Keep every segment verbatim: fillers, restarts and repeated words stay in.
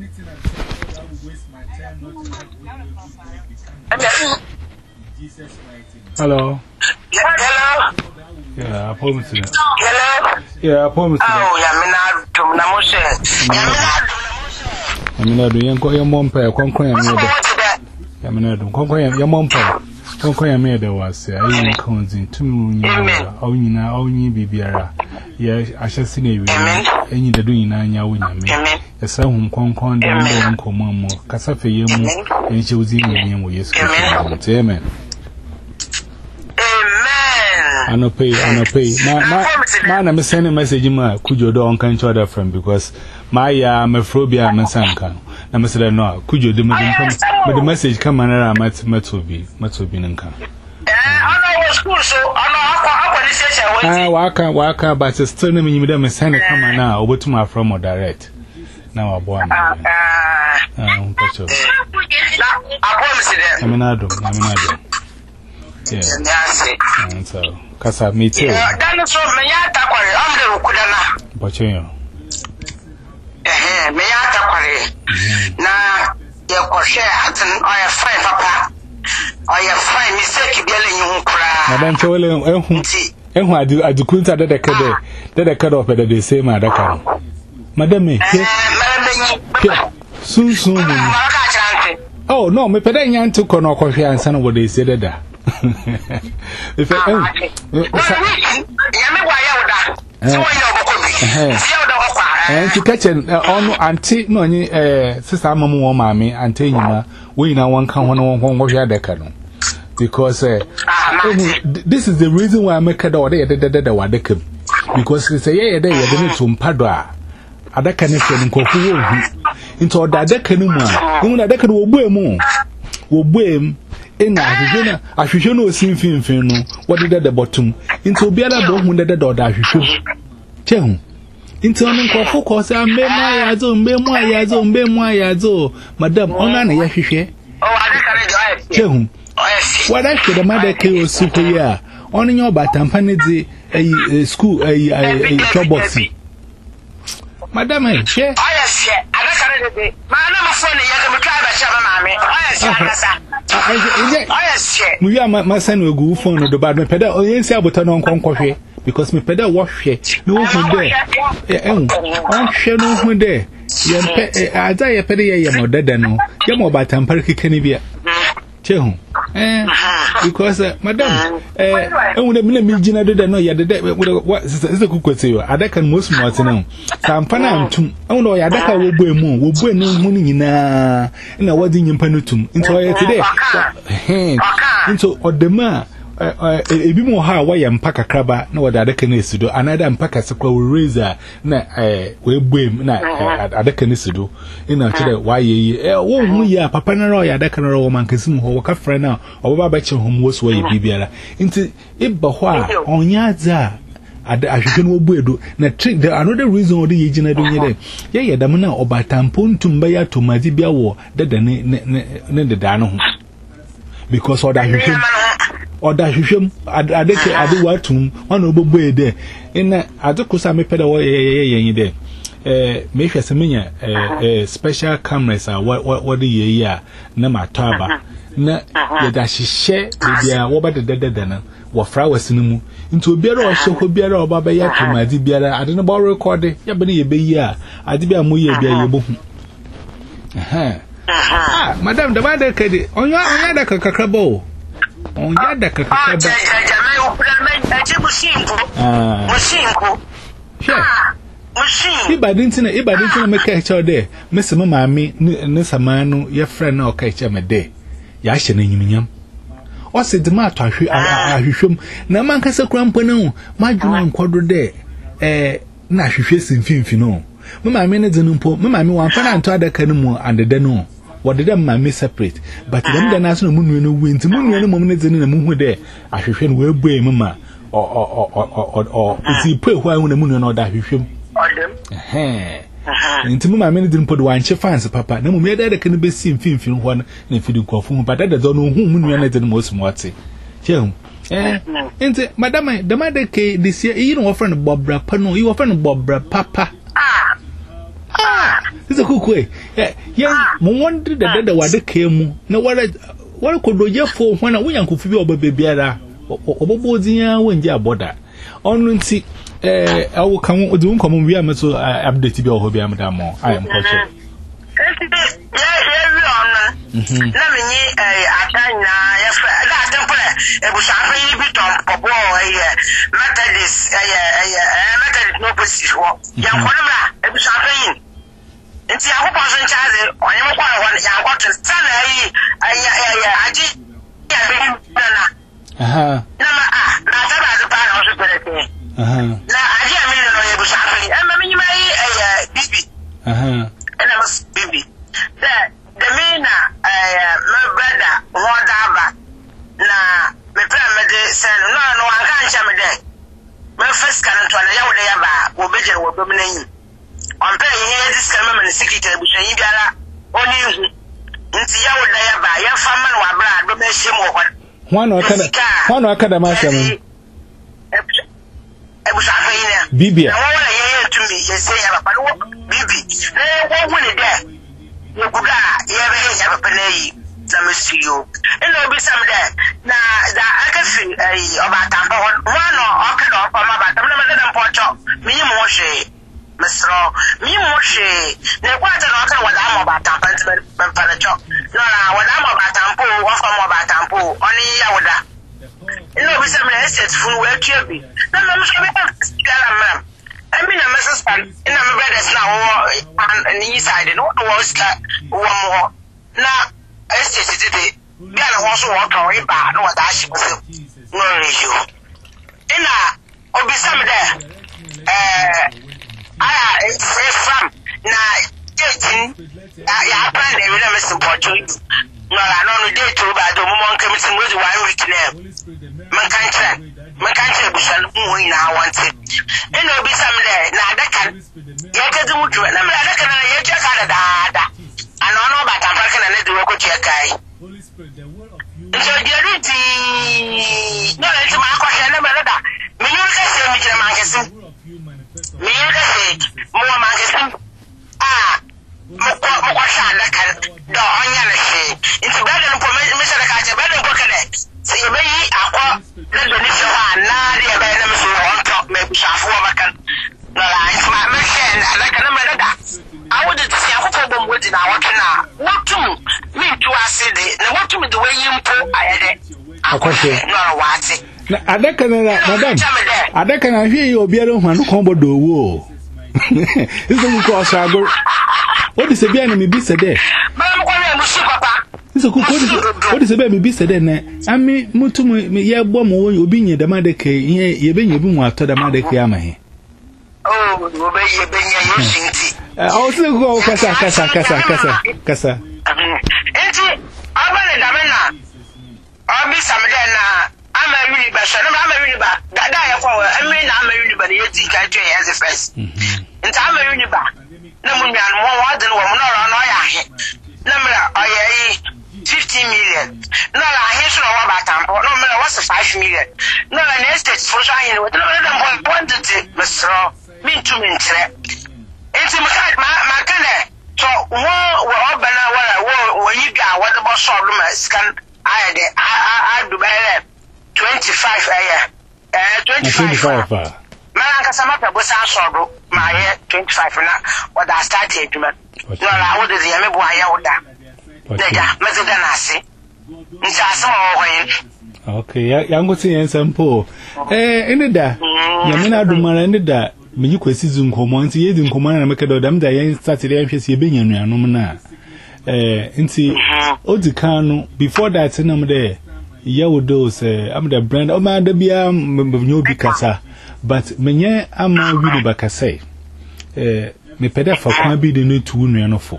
anything I'm saying that will waste my time not to have good become Jesus writing. Hello. Hello. Yeah, I promise you. Hello. Yeah, I promise you. Oh, Yamina Dumnamoshe. Yamina Dumnamoshe. Yamina Dum, Yanko, your mom pay, Conquer Yamina. Yamina Dum, Conquer your mom pay. Conquer Yamina was a young cousin, two moon, Onina, Oni Bibiara. Yes, I shall see you. Any the doing nine Yawin. A son whom Concord and Commo, Casafe Yamu, and she was in the name with yes. Amen. I no pay, I no pay. Man, I'm sending a message in my could you don't can't show that friend because my uh, my phobia, my son can. I must say, no, could you do but the message come and I might to be, might to be in car. I walk out, walk out, but it's still naming me, them send a camera now over to my from or direct. Now, a boy. I mean, I do, I mean, I do. Yeah, and so, Casa, me too. That is what me at the Kudana. But you know, eh, me at the now, your crochet hat and I have fine papa. I have fine mistake yelling you cry. Madame Chole, and why do I do couldn't add the cade that I cut off at the same at the car? Madame, soon, soon. Oh, no, me pedang to Cono Coffee and son of what they said that. If I and to catch an on auntie no any sister mamma mammy and tell you we now one come on one wash at the canon because this is the reason why I make a door there the because they say yeah they are going to Padua at that kind of thing into that canoe in that canoe will boom in a I should know seen fin fin. What did at the bottom? Into be other bone that the door that you should. Chum. Into an focus, I may my yazo, may my yazo, may my yazo, Madame Onan Yashishe. Chum. What I should a mother kill superior on your batam panity a school a job boxy. Madame, eh? Oh, yes, yeah. I don't know. My number phone is a oh, yes, yeah. We are my son will go phone or the bad me pedal. Oh, yes, I would turn on coffee because me pedal wash it. No one there. I'm sure no one there. As I pay a more dead than no. You're more by temporary canibia. Chehum. Eh, because, Madame, eh, only a minute, Gina didn't know yet. What is the cook with you? I can most more to know. Some panam to oh, I daka will be more, will be no money in a in a wedding in Penutum. Into a today. Into or the ma, a bit more how I am pack a crabber, no other can is to do, another and pack a circle razor, na a way boom, na other can is to do. In a today, why ye, oh, we are Papa Naroya, that can roll man can see who walk up friend now, or Babach home was way Bibiara. Into it, Bahua, on Yaza. I should know Buedo. Na trick the another reason or the agent doing it. Yeah, yeah, the mana or by tampon to Mbaya to Mazibia war, that the ne the Dano. Because or that you should or that you should I think I do what to one over boy there. In I do cause I may pay away there. Eh, make a seminar, eh, special cameras are what what what the year, Nama Taba. Na that she share the what about the dead dinner. What flowers in into a beer or so could be a baba yet to my dear. I don't know about recording. Ya be be ya. I did be a moye be a book. Ah, Madame, the mother caddy on your other cacabo. On your other cacabo. Ah, if I didn't if I didn't make a child there, Miss Mammy, Nissamano, your friend or catch him a day. Yashin in him. Or said the matter, I should no man can say crampano, my Julian quadro day. Eh, Nash facing Finfino. Mamma minutes and umpo, Mamma one fan to other canoe and the deno. What did my miss separate? But then the national moon will win to moon any moment in the moon there. I should well bray mamma or or or or or see pray why when the moon or that you should. Eh. Into my minute didn't put one chef fans, Papa. No more that can be seen fin one if you do go for but that don't know whom we are not the most morty. Jim, eh, into Madame, the mother K this year, you know, friend Bob Brapano, you are friend Bob Papa. ah this is cool eh yeah mo wonder the the wade kemu na wale wale kodoje fo ho na wonyankofu bi oba bebiara obobodin ya wonje aboda onu nti eh awu kan odi won komo wi amaso update bi oho bi amdamo I am culture mhm na menyi eh atanya ya fa da temple e bu shafe yi bi tom popo eh methodist eh eh methodist no posi ho ya kwona e bu shafe yi nti ya ko so nchaze onye mo kwa ho ya ko to sana yi eh aji ya bi na aha na ma ah na ta ba za pa na so pere pe aha na aji ami no e bu shafe yi e ma menyi mai eh bibi aha ena mas bibi the the mina eh my brother wodaba na me plan me de sen no no aka ncha me de me first kan to na ya wo de ya ba wo beje wo do me nan on pe yi ya dis kan me me secretary bu shan yi biara oni hu nti ya wo de ya ba ya fa man wa bra do me hye mo ho One or kada, one or kada masha me. Ebu shafa yi na. Bibi. Na wo na ye ye tumi ye se ya ba no bibi. Na wo wo ne de. Ye guda ye be ya ba na yi na mesiyo. Eno bi sam de na da aka fi eh oba tampa ho. One or okada o ma ba tam na me da mpocho. Mi yi mo hwe. Mesro. Mi yi mo hwe. Na kwa ta na aka wala mo ba tampa nti me pa na cho. No na wala mo ba tampo wo fa mo ba tampo. Oni ya woda. Eno bi sam na estate fun we tua bi. Na me so be gala mam. I mean na message pan. Ina me brothers na wo an ni side no wo ska wo mo. Na estate tete bi ala ho so wo kan we ba no wa da shi ko no reju. Ina obi sam de eh aya e from na eighteen ya plan de we na me support you. No la no no dey to ba do mo mon committee mo di one week na. Man kan try man kan try busan mo ina wanted. Ina obi sam de na adaka ya ka du mutu na me adaka na ya je ka da da. Ano no ba ta park na ne de ko che kai. So diriti no le ti ma ko she na me da. Me yu ka se mi jira ma ke sim. Me yu ka se mo ma ke sim. Ah mo ko mo ko sha adaka do onya na she. Inti brother no po me se da ka je brother ko ka de. Se ye me yi akọ na do ni se wa na de be na me so on top me shafo wa makan. No la ma me she adaka na me da. I would to see a couple of words in our canal. What to me to us, and what to me the way you pull I had it. I question, no, what's it? Adaka na madam. Adaka na hwe ye obi ara hu anu kombo do wo. Iso ku ko sago. What is be na me bi se de? Mam ko na musu papa. Iso ku ko what is be me bi se de na. Ami mutu me ye bo mo obi nye da madaka ye ye be nye bi mu ato da madaka amahe. Oh, obe ye be nye ye shinti. I also go kasa kasa kasa kasa kasa. Enti abale damena. Obi samde na ama wini ba so na ama wini ba. Dada ya kwa emi na ama wini ba ye ti ka twa ye as first. Enti ama wini ba. Na mu nyan mo wa de no mo no no ya he. Na mra oye yi fifty million. No la he so no wa ba tampo. No mra was five million. No la next stage for so hin we no na quantity mesro. Min to min tre. Enti ma ma kana to wo wo obana wala wo wo yiga wo de bo so do ma scan aye de a a Dubai twenty-five aye eh twenty-five ma nka sama pe bo sa so do ma ye twenty-five na wo da start eduma no la wo de ye me bo aye wo da daga ma ze da na ase nti ase wo ho okay ya ya ngosi yen sample eh ene da ya me na adumara ene da me yi kwesi zu nkomo nti ye di nkomo na meka do dam da yen Saturday an hwese ye benya nuanom na eh nti odikanu before that na me de ye wodo say am the brand o ma da bia nyo bi kasa but menye ama wi ba kasa eh me peda fa kwa bi de no tu nuanofo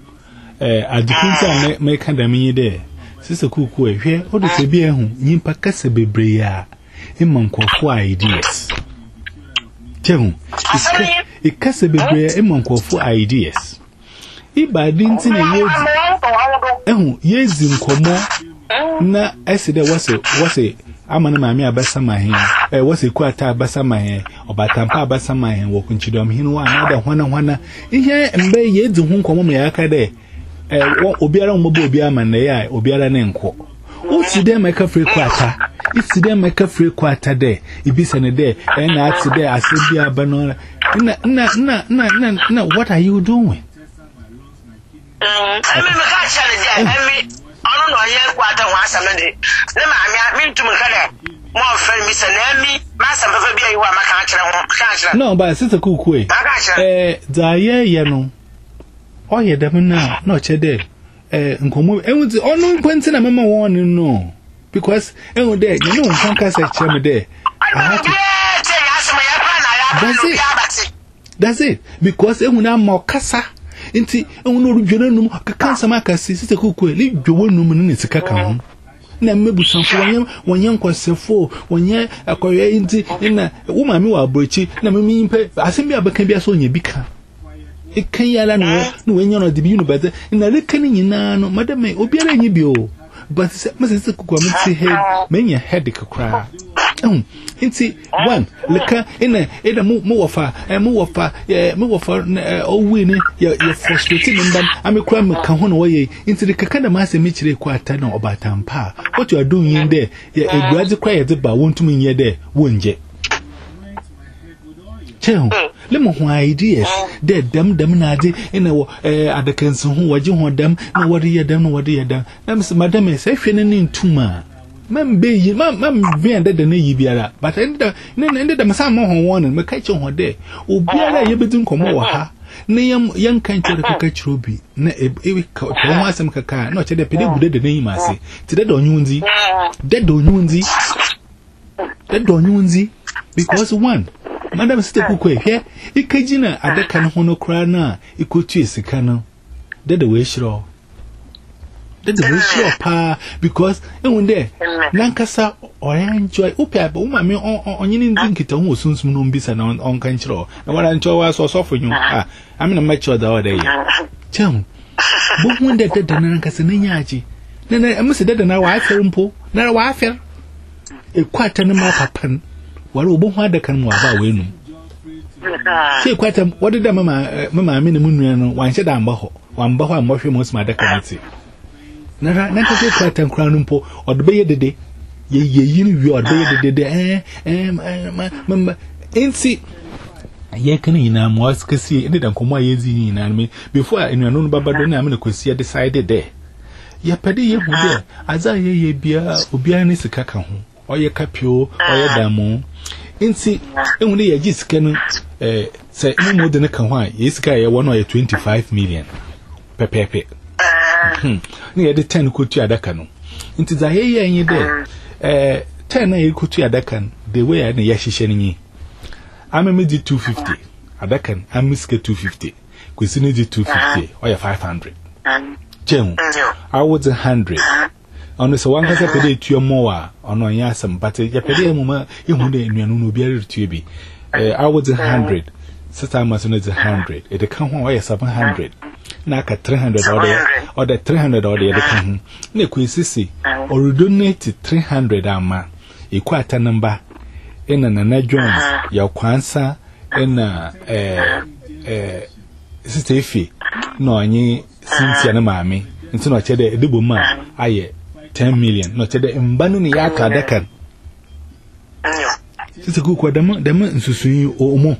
eh adikunta me me ka da me de sise kuku ehwe odo se bia hu nyimpa kasa bebre ya imankofo ideas Jehu, ikase bebre emankofu ideas. Ibadi nti na yezi. Ehu, yezi nkomo na eside wase wase amana maami abasa mahin. eh what's a quarter basama or batampa basama and walk into them hino another one one ihe mbe ye di ho nkomo me aka de eh obiara mo obiara man na ya obiara ne nko o ti dem make free quarter it's dem make free quarter de ibisa ne de e na ati de asebi abano na na na na na what are you doing? I mean, me catch it. I mean, I don't know yet what I want somebody. Then I mean to me, more friend, Mister Nemi, Master Baby, you are my catcher. No, but it's a cool way. Eh, Zaye, you know. Oh, yeah, them now, not chede. Eh, Nkomo, and with all no points in a mama warning, no. Because, and there, you know, some cast a chama there. That's it. That's it. Because it will not more cassa. Inti unu rujona num ka kansa makasi site kokwe ni dwowo num ne sika ka ho na mebu sanfo wonye wonye nkosefo wonye akoye inti na wo mame wa abrochi na meme impe asemi abaka bia so onye bika ikan yala no no wenye no de bi unu beze na leka ni nyina no madame obiara nyi bi o but mase site kokwa mti head menya head kakra um inti one leka ina ina mu mu wafa eh mu wafa eh mu wafa owi ni ya frustrating ndam amekura me ka ho no waye inti de kaka da ma se me kire kwa ata na obatampa what you are doing in there ya eduazi kwa ye de ba wontum nye de wonje Cheo, let me who ideas. Dead them, them nadi in a eh at the council who was you want them, no what you them, no what you them. Madame is a feeling too ma. Mam be, mam, mam, be under the knee biara, but ended the some more one and catch on her day. O biara, you bedun come over her. Name young kind of a catch ruby. Ne a some caca, not a pedi good the name I say. To that don't yunzi, that don't yunzi, that don't yunzi, because one. Madam Stepu Quay here, Ikajina at the can hono crana, Ikuchi Sikano. Did the way sure. Did the way sure, pa, because, and one day, Lancasa or enjoy Upia, but woman on yin drink it on soon soon be on on control. And what I enjoy was so soft for you. Ah, I'm in a mature the other day. Chum, but one day the Nancasinaji. Then I must say that now I fell impo, now I fell. A quite an amount of pen. What will one that can move about win? Say quite a what did the mamma, mamma, minimum, one said I'm boho, one boho, and wash most my decancy. Never, never say quite a crown po, or the bay the day. Ye, ye, you are the day, eh, eh, mamma, ain't see. Ye can in a more scarcely ended and come my easy in me before I know Baba don't am to see decided there. Ye paddy ye would there, as I ye be a Ubianis a caca. Or your capio, or your damo. Insi, only a gist can say no more than a kawa. Yes, guy, one or twenty five million. Pepe. Hm, near the ten could you adakano. Into the hay in your day. Eh, ten a could you adakan, the way I know Yashishani. I'm a midi two fifty. Adakan, I'm miska two fifty. Cuisine two fifty, or your five hundred. Jem, I was a hundred. On the one has a pedi to your moa, on one yasam, but a pedi mama, you would no be to be. I was a hundred, Satan must know a hundred, it come away seven hundred, Naka three hundred or the three hundred or the other can. Nequisisi, or donate three hundred ama, a quite a number in an anadron, your quansa, in a sister fee, no, any since your mammy, into not a double man, aye. Ten million, not the Mbanu Yaka Decan. It's a good quad, the man in Susu or more.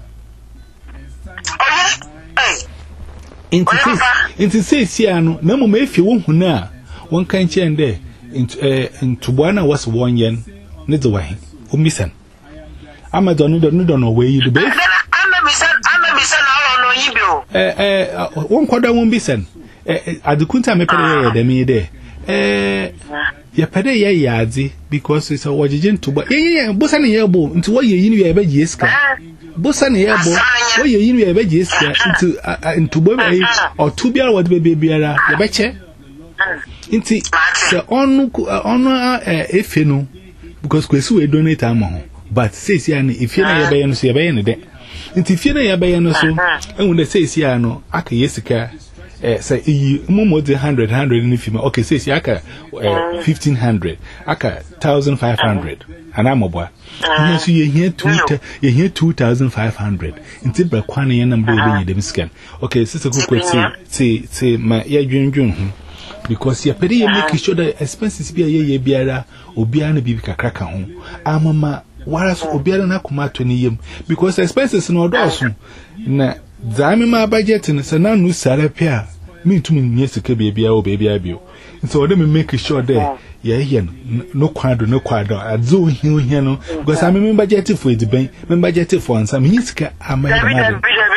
Into say, Siano, no more if you won't now. One kind chair and there into Buana was one yen, neither way, or missing. I'm a don't know where you be. I'm a misson, I'm a misson, I don't know you. One quarter won't be sent. At the Kunta Mepere, the me there. Eh, ya pede ya yazi because it's a wajin to but yeah yeah bossa na yebo into what you yin you be jiska bossa na yebo what you yin you be jiska into into boy or two bia what be biara ya beche into the onu onu eh efe no because kwesi we donate am ho but say say na if you na ya be no so ya be no de into if you na ya be no so ehun de say say no aka yesika eh say e mo de one hundred one hundred ni fima okay say aka fifteen hundred aka one thousand five hundred ana mobwa ni so ye here two ye here two thousand five hundred nti bra kwane ye number be nye dem scan okay sister kuku say say say ma ye dwendwen ho because ye pede ye make sure that expenses be ye ye biara obiara na bibi kakraka ho amama whereas obiara na kuma to ni yem because expenses no odoso na zame ma budget no se na nu sare pia me tumi nye sika bia o bia bio so ode me make sure that ye here no kwado no kwado adzo hi hi no because am me budget for it ben me budget for answer me sika am ma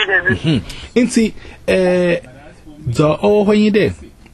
inti eh do o hwan de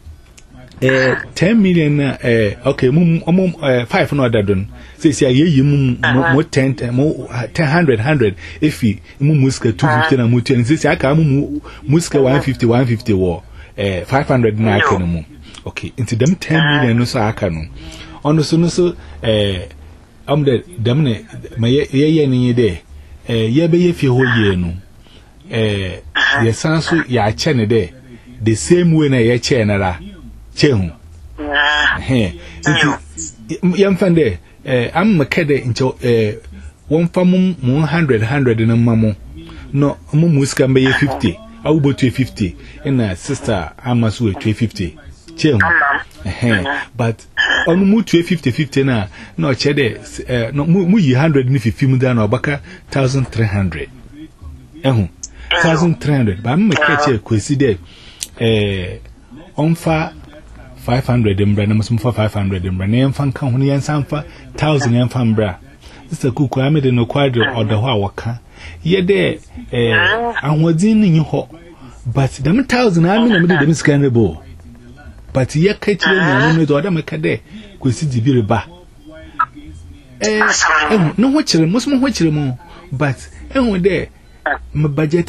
eh ten million eh okay mum mum five no dadon say say ye mum mo ten mo ten hundred hundred if you mum muska two fifty na mo ten say say aka mum muska one fifty one fifty wo eh five hundred na aka no mum okay into them ten million no so aka no ono so no so eh am de dem ne ye ye ni de eh ye be ye fie ho ye no eh ye san so ya che ne de the same way na ye che na ra chehu eh yam fande eh am makede into eh one fam one hundred hundred na mamo no mu muska mbe fifty awu bo two fifty na sister amasu we two fifty chehu eh but on mu two fifty fifty na no chede no mu yi one hundred ni fifty mu da na obaka one thousand three hundred ehu one thousand three hundred ba am makede kwesi de eh onfa five hundred mbra na musum for five hundred mbra na yemfa nka ho yen sanfa one thousand yemfa mbra sister kuku amede no kwadro odo ho awaka ye de eh ahwodin ni ho but them one thousand amina me de dem scanable but ye ka kire ni no do oda meka de kwesi dibire ba eh no ho kire musum ho kire mo but ehun de my budget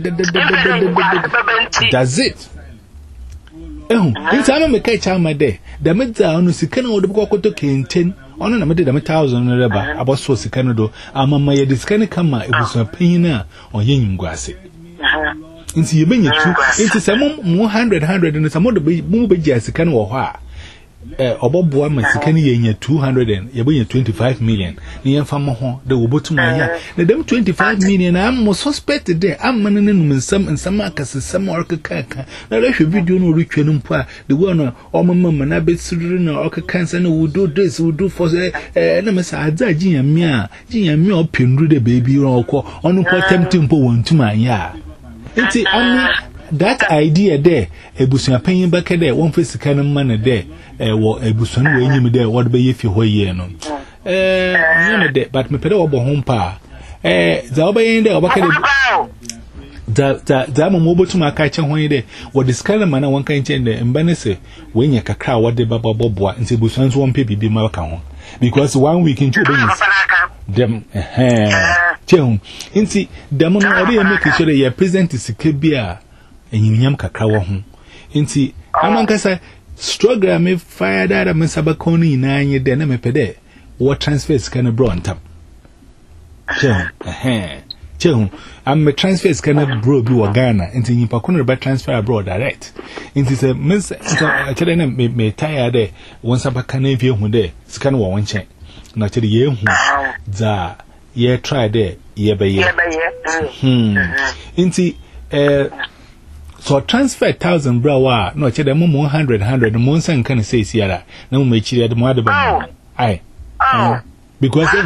does it ehun nti ama me kai chama de da medza onu sika na wodo kokoto kenten onu na mede da one thousand no reba aboso sika no do ama ma ye sika ne kama ebuso panyin na onye nyingwase nti ye benye tu nti se mo one hundred one hundred no samo do mu beji sika no wo ho a eh oboboa ma sika ne ye nya two hundred ye benye twenty-five million ne ye fa mo ho de wobotu ma ya na dem twenty-five million am mo suspect de am man ne num nsam nsam akasesam orkaka na rehwe video no retwe no mpo a de wo no o mama na besuru na orkaka na we do this we do for eh na me sa adza ginyame a ginyame o pendru de baby ro ko onu ko tempting mpo wontuma ya nti ami that idea there ebusuan panyin baka there won fa sika no man there eh wo ebusuan we enyim there wo be ye fi ho ye no eh nyame there but me pede wo bo ho mpa eh za wo be yin there obaka there da da da mo mo botu maka che ho yin there wo discover man won kan che there mbane se we nya kakra wo de baba boboa nti ebusuan so won pe bibi ma ka ho because one week in two days dem eh cheun nti dem no ori e make sure ye present sika bia enyimnyam kakra wo ho nti amankasa struggle me fire that me sabakoni na anye de na me pede wo transfer sika na bro ntam cheun eh cheun am me transfer sika na bro bi wo Ghana nti nyipa kono ba transfer abroad direct nti se me akere na me me tire de won sabakana bi hu de sika na wo wonche na akere ye hu za ye try de ye be ye hmm nti eh so transfer one thousand bra wa no che dem mo one hundred one hundred mo nsan kan say siara na mo machiri de mo ade ba ai because eh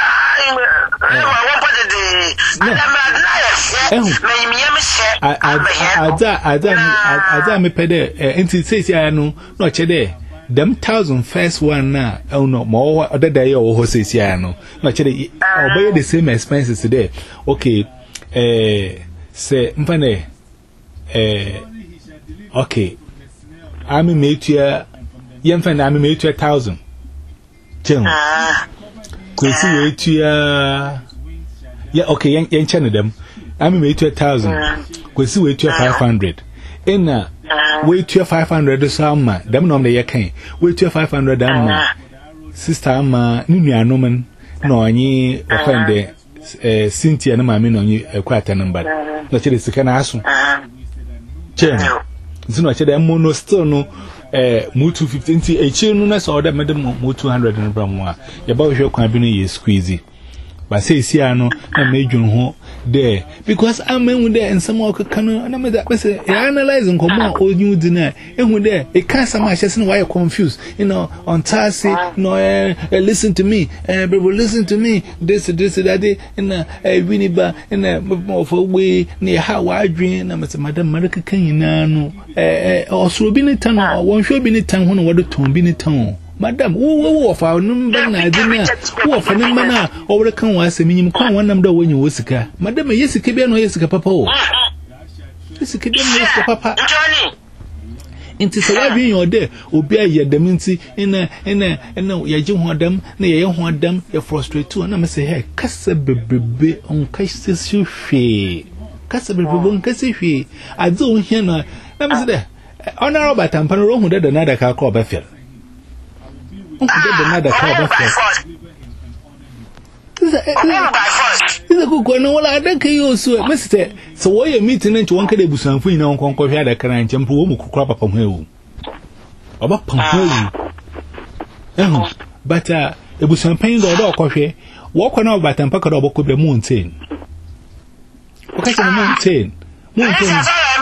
ada ada ada me pede enti say siara no no che de them thousand first one na oh no mo other day o ho say siara no no che de obey the same expenses today okay eh say mpane eh okay ami metua yemfa na ami metua one thousand chen kwesi wetua yeah okay yen yen chen dem ami metua one thousand kwesi wetua five hundred ena wetua five hundred so amma dem no me yekan wetua five hundred amma sister amma ni nuanom na onyi offende eh Cynthia na mama na onyi ekwata number na chere sika na aso chen nti no chede mono still no eh mu two fifty nti echi no na so da mede mu two hundred no bra mu a ye ba hwe kwan bi no ye squeeze ba say si ano na medwun ho there because I'm in there and some of can na me that say analyzing komo onyu di na ehun there e can some ashes why you confused you know on tasi no eh listen to me eh people listen to me this this that and eh winiba and for we ne how I dream na me say madam marika kan yina no eh osoro bi ni tan won hwe bi ni tan ho no wodo ton bi ni tan madam wo wo fa number na adina wo fa number na owre kan wa aseminyim kan wonam da wonyi wosika madam yesika bi no yesika papa o yesika bi no yesika papa inti se wa bi yon de obi ayedam nti ina ina ina yaje ho adam na ye ho adam ye frustrate na me say hey kasa bebebe on kasa hwe kasa bebebe on kasa hwe adze on hia na na me say de honorable batampa no hu de na da ka ko ba fel nada ka ba fa Iza kuko na wala adanka yoso Mister so wo ye meeting nti wonka de busanfu ina wonkonko hwa da kan nchempo wo mu kukura papa ho ewu oba pampo ewu eh but uh ebusanpan do do kohwe wo ko na obatampa ka do oboko bre mountain o ka che mountain mountain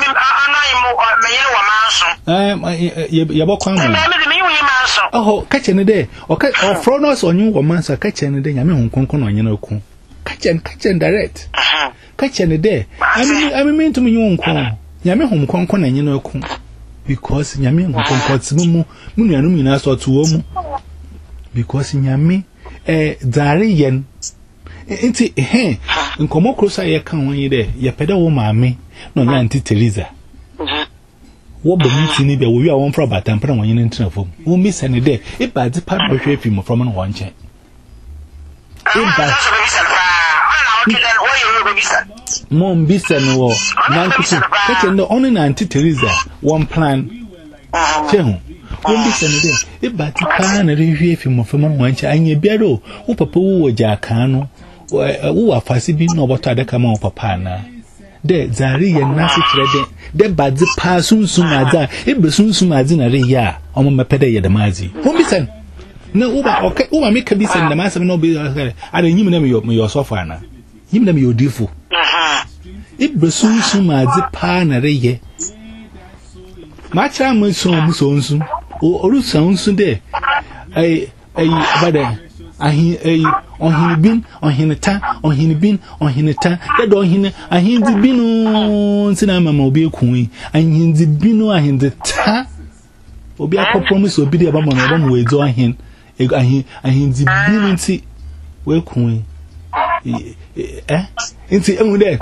eh ye bokwan mo oh kache ne de okay fronos onyu wo mansa kache ne de nyame honkonkon onye na ku kache kache direct kache ne de ami ami mentum nyu honkon nyame honkonkon onye na ku because nyame honkonkon tsimu mu nuanum nyina so to wo mu because nyame eh dare yen enti eh nkomo krosa ye kan won de ye peda wo maame no nya anti Teresa wo bo miti ni be wo wi a won fra batampra won yin ntina fom wo mi sane de e ba di pa bo hwe fi mo from no won che e ba mom bi sane wo nan kutu kete no on na anti Teresa one plan chehu wo bi sane de e ba di pa na re hwe fi mo from no won che anya biaro wo papa wo wo ja kan no wo afasi bi no boto adaka ma wo papa na de zari ye nasi trede de badzi pa sunsun adza e be sunsun adzi na re ya omo mepede ye de mazi ho bisan na uba okay uba me ka bisan na masam no be ara nyim na me yo me yo sofa na nyim na me yo difu aha e be sunsun adzi pa na re ye ma cha mo so mo so nsun o oru sunsun de ai ai abada ahin ai ohinibin ohinita ohinibin ohinita de ohine ahindi binu ntina mama obi ekun ahindi binu ahindi ta obi akoppromise obi de ba mo no ba mo wedzo ahin ahin ahindi binu nti we kun eh nti ehun de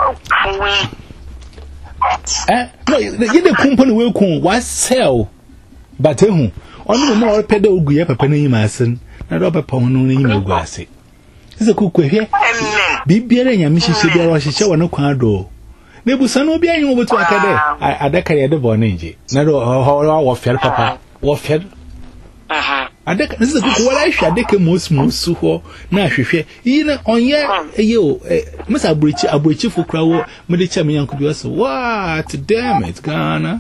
eh no ye de company we kun wa sell but ehun onu mo o pede ogu ye papa na yima asen na do papa hono na yima ogu ase Iza kukwehwe bibiere nyame hihye biara wa hihye wona kwan do na busa no obi anyi obotu akade adaka ye de bone nje na do wo fer papa wo fer aha adaka iza kuku wala hwa adaka mos mosu ho na ahwehwe yi na onye eye o masa abrechi abrechi fukura wo mede cha menyanko bi waso what damn it Ghana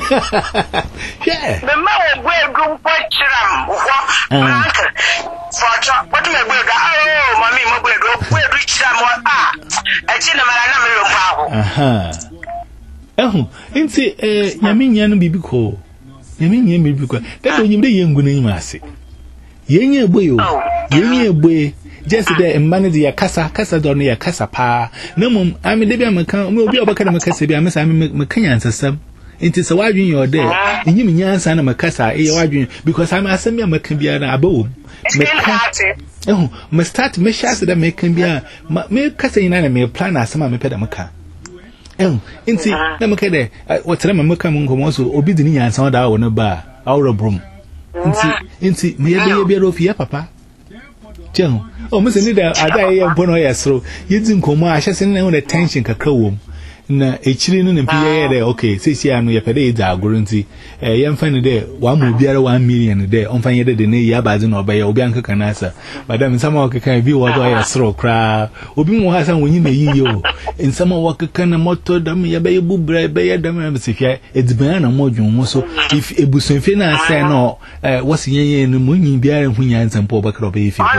yeah the ma wo gwe gumpo chiram wo Focho, what do you do? Oh, mommy, my boy, where reach them? Ah, I see the man. Aha. Eh, inti eh, nyaminya no bibiko. Nyaminya bibiko. That when you dey yengu na imase. Yenye boyo. Yenye boy. Just there and manage ya kasa kasa don ya kasa pa. No mum, ami dey be amaka, me obi obaka na makasa bi amasa ami makanya ansasam. Inti sa wadwin yo there. Enyim nyansa na makasa e wadwin because am asem ya maka bia na abawo. Eh, me start me shase da me kan bia me kasa ina na me plan asema me peda maka. Eh, inti na maka de wotere me maka mun komo so obi di ni nyansa da wo no ba awro brum. Inti inti me ye be bia ro fi papa. Chen, o me se ni da ada ye bono ye sro. Yedin komo a shase na wo tension kakra wo. na echiri no mpi ye de okay say say anu ye pede ida agoro nti eh ye mfa ne de wa mo biara one million de on fa ye de ne ya baze na obaye obi anka kanasa madam nsama okeka bi wo do ya sro kra obi mo ha san wonyi na yiyo nsama okeka na moto dam ye be bubra be ye dam na sefia ediban na mo dwon mo so if ebusunfe na asa no eh wose yenye no mo nyi biara hu nya nsampo obakra obaye fi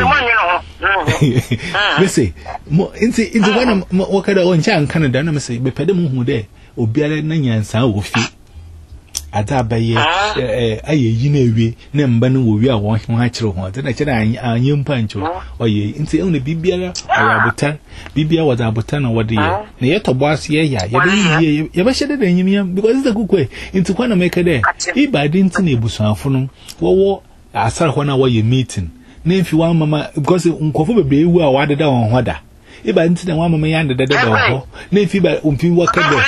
me say mo inti inti wana wakada oncha ankana da na me say be pede mu hu de obiara na nyansa wo fi ada abaye eh ayeyi na ewie na mba no wo wi a won ho ha kire ho de na kire anye mpancho oye inti e una bibiara ayabuta bibia wada abuta na wode ye na ye tobo ase ye ya ye be ye ye be shede da nyimia because it's a good way inti kwana make de ibadi inti na ebusuafo no wo wo asar ho na wo ye meeting na mfi wa mama because nkofo bebe ewu a wadeda won hoda iba nti na wa mama ya ndeda da ho na mfi ba mfi waka do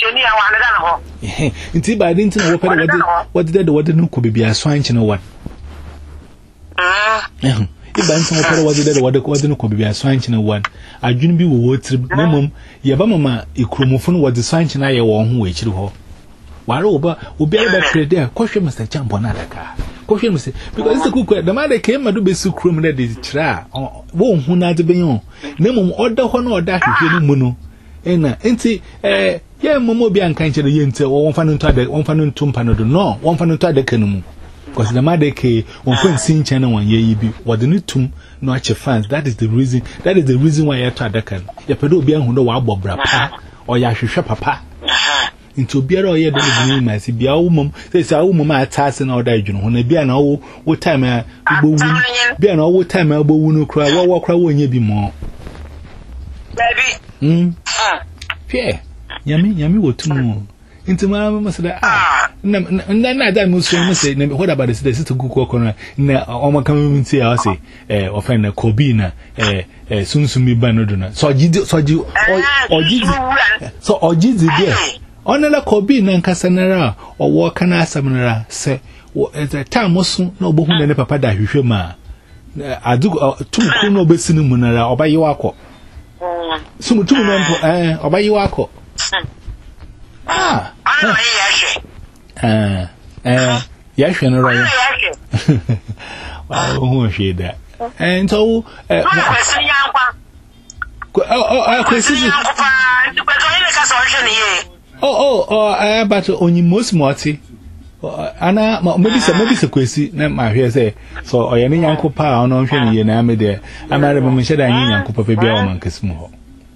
nti ba nti na wo pere wade wadeda da wade no ko bebe aso anche no wat eh iba nti wo pere wadeda da wade ko wade no ko bebe aso anche no wat adwun bi wo wotrib na mom ye ba mama ikromofo no wade so anche na ye wo ho we chiri ho ware oba obi ara ba pere de ko hwe Mister Champo na daka question say because it's a good question the man that came do be su krom na de kira wo hu na de benyo na mum order ho na order hwehwe ni mu no ena enti eh ye mum obi anka nche ye nte won fa no nto ade won fa no nto mpa no do no won fa no nto ade kanu mu because the man that ke won fa nsi nche na won ye yi bi wode ni tum no ache fans that is the reason that is the reason why ye to ade kan ye pedo obi ahu do wa agbobra pa o ya hwehwe papa into obiara oye de ni ma si bia wo mom say say wo mom atase na oda adwunu ho na bia na wo wo time a wo wu bia na wo time a wo wu no kra wo wo kra wo nya bi mo baby mm ah pie nyami nyami wo tumu into ma ma say ah na na na da mu so mu say na what about this this to gugu okona na o ma kam mi ti a say eh o fa na kobi na eh eh sunsumi ba no do na so ji so ji o ji so o ji dia onela kobi na nkasanara owo kana asamnara se at time so na obohu na ne papa da hwehwe ma adu tumku na obesinu munara obayi wako sumu tumu na mpo eh obayi wako ah eh eh ya hwe no royo wa hu hwe da eh nto eh kwesi yankwa oh oh kwesi yankwa nti kwa ile ka so hwe ne ye oh oh oh eh but onyi most morty ana maybe say maybe say kwesi na ma hwe say so oye ne yankopa ono hwe ne ye na ame de amare mo nheda anyi yankopa pe bia o man kasimu ho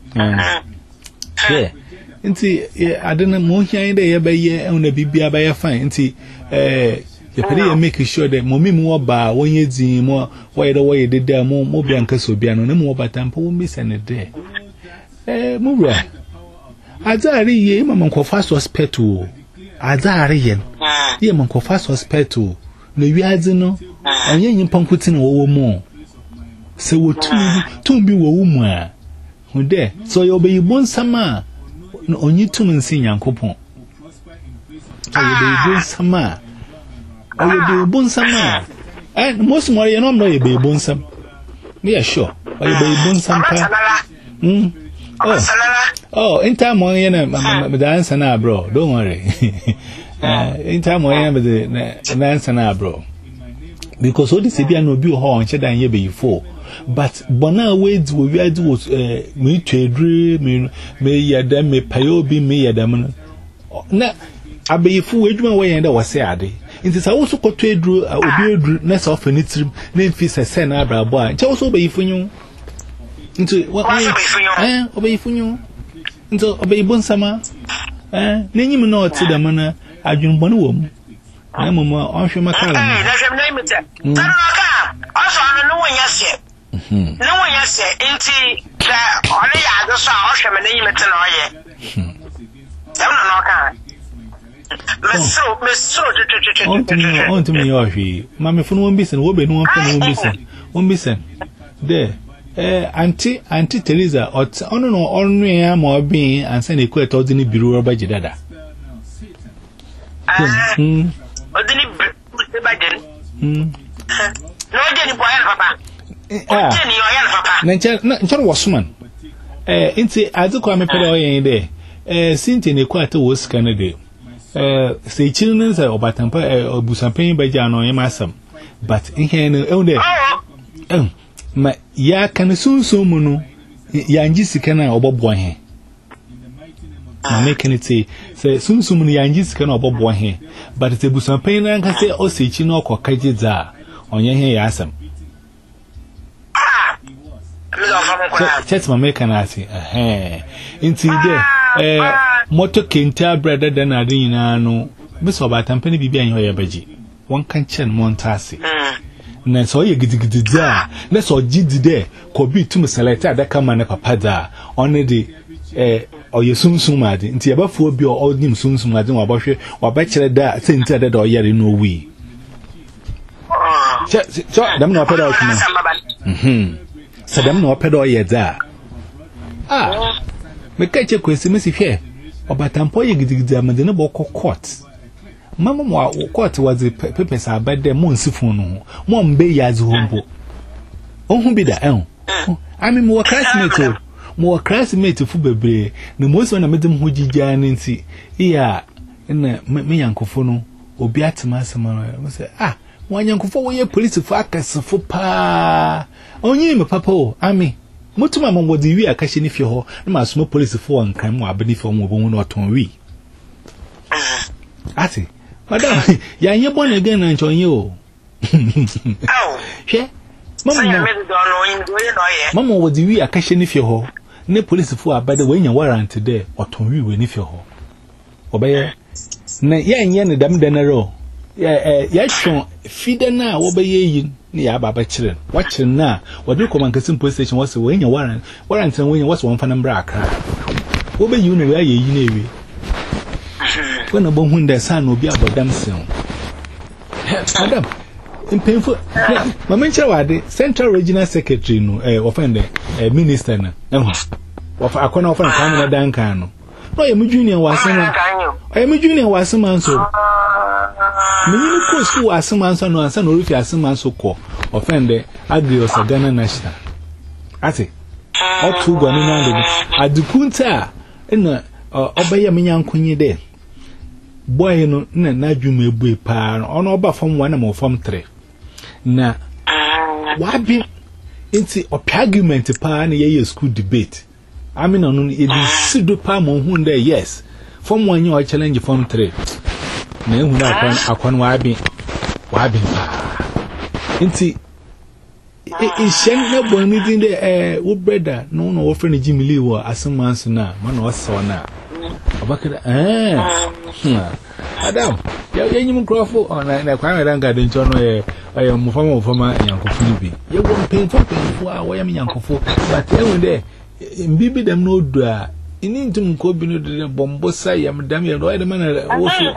eh nti adena mo hwan de ye ba ye una bibia ba ye fine nti eh ye pere ye make sure that mo mimu oba wonye din mo wo ye de wo ye de mo mo bia nkaso bia no na mo oba tampo wo mi sene de eh mo bra azari ye mama nkofa suspect o azari ye ye mama nkofa suspect o no wiadze no onye nyimpa nkuti na wo mo se wo tum tum bi wo mu a hude so ye obeyibo nsama no onyi tum nsi nyankopon so ye obeyibo nsama o ye obeyibo nsama eh most more ye no no ye obeyibo nsam me ya sure o ye obeyibo nsam pa mm oh oh in time on yana me da answer na bro don't worry uh in time on yana me the answer na bro because all this bia no bi ho on che dan ye be before but bona wait we we do was me twedre me me yada me payobi me yada me na abeyifu edwuma we yanda wase ade nti sa wo so kotwedru obi edru na sa ofani tirim na mfi sese na abrabo a nche wo so obeyifu nyu nti eh obeyifu nyu nti obeyibo nsama eh nenyim na oti da mana adwunbon wo mu na mama onhwe makala eh na hwem na imite tano ka oso anu no wonya se mhm no wonya se nti ka ole ya do so ohwe me na imite na oye mhm tano no ka meso meso tutututu on on to me ohwe mama funu won bisen wo be no won funu won bisen won bisen there eh anti anti Teresa ot ono no onu ya ma obi ansa na ekweta odini biru roba jidada ah odini baden mm no odini boyan papa odini oyan papa na nche na nche wosuman eh inti aziko amepele oyen de eh sinti ne kwata wo sika ne de eh se chirin nsa obatampa eh obusampan ba ja no yemasam but ihe no e de em ma ya kan sunsun mu no ya nji sika na obobo he na make it say say sunsun mu no ya nji sika na obobo he but te busampan na nka say o se chi na okokaje za onye he ya asam chet ma make na ati eh inti de eh moto kenta brother da na din nyina no biso obatampa ni bibia nyo ya baji won kan chen montase na so ye gidigidi a na so gidi de ko bi tum select adaka ma na papa da on de eh oye sunsun ma de nti eba fu obi o nim sunsun ma de wa bohwe wa ba kire da senti da da o yare no wi che so dam na peda o tuma mhm sadam na peda o ye da ah me ka che kwesi me si hwe obatampo ye gidigidi ma de ne bo court mama mo court was the papers about them monsifo no mo mbe yazi hombo ohun bi da ehun ami mo classmate mo classmate fu bebre na mo so na medem ho gigya nti iya na me yankofo no obi atema asema mo say ah mo yankofo wo ye police fu akasefo pa onyi me papa o ami mutuma mo wo di wi akahye ni fie ho na ma so police fu wankan mo abeni fie mo bo hu no ton wi ati madam ya nye born again na nchonye o hwe mama mama wo di wi akahye ni fie ho ne police fu abade we nya warrant there oton wi we ni fie ho obeye na ya nye ne dam denero ya ya twon fide na wo beye yi ne ya baba kire wa kire na wo de command kasim police station wo se we nya warrant warrant na we nya wo se won fa na mbra akra wo be yi ne we ayi na ewe when a bon da san obi abodam sen madam in painful mama nchira wade central regional secretary no eh offend eh minister na eh of akona offend kan na dankan no no ye mu junior wasema eh mu junior wasema nso me ni ko school wasema nso no ansa no rufi asema nso ko offend agri osagana national ati otu gwa ni nando adukunta na obeye menyankunye de boy no na nadwuma ebu pa ono oba form one na form three na wabi inti opi argument pa na ye school debate amina no e di sido pa mo hu nda yes form one o challenge form three na ehu na akwan akwan wabi wabi pa inti e shen na bo ni din de eh wo brother no no wo friend Jimmy wo asemanso na mana o so na abakada eh Adam ya yenyim krofo ona na kwa na nga de ncho no ye aye mufama mufama yankofo ni bi ye wo mpemfo mpemfo a wo yam yankofo but ewu de mbibi dem no do a ini ntum ko bi no de bombo sa yam dam ye do ye de mana wo so